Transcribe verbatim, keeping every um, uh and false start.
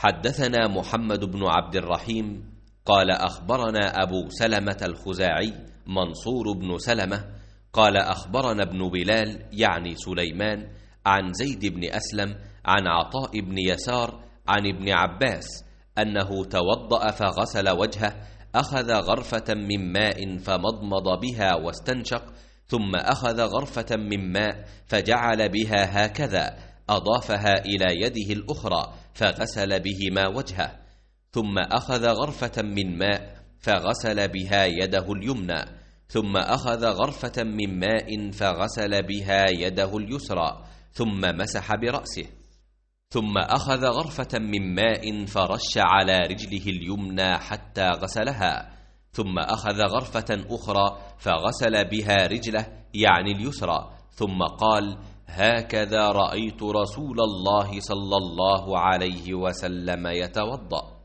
حدثنا محمد بن عبد الرحيم قال أخبرنا أبو سلمة الخزاعي منصور بن سلمة قال أخبرنا ابن بلال يعني سليمان عن زيد بن أسلم عن عطاء بن يسار عن ابن عباس أنه توضأ فغسل وجهه، أخذ غرفة من ماء فمضمض بها واستنشق، ثم أخذ غرفة من ماء فجعل بها هكذا، أضافها إلى يده الأخرى فغسل بهما وجهه، ثم أخذ غرفة من ماء فغسل بها يده اليمنى، ثم أخذ غرفة من ماء فغسل بها يده اليسرى، ثم مسح برأسه، ثم أخذ غرفة من ماء فرش على رجله اليمنى حتى غسلها، ثم أخذ غرفة أخرى فغسل بها رجله يعني اليسرى، ثم قال: هكذا رأيت رسول الله صلى الله عليه وسلم يتوضأ.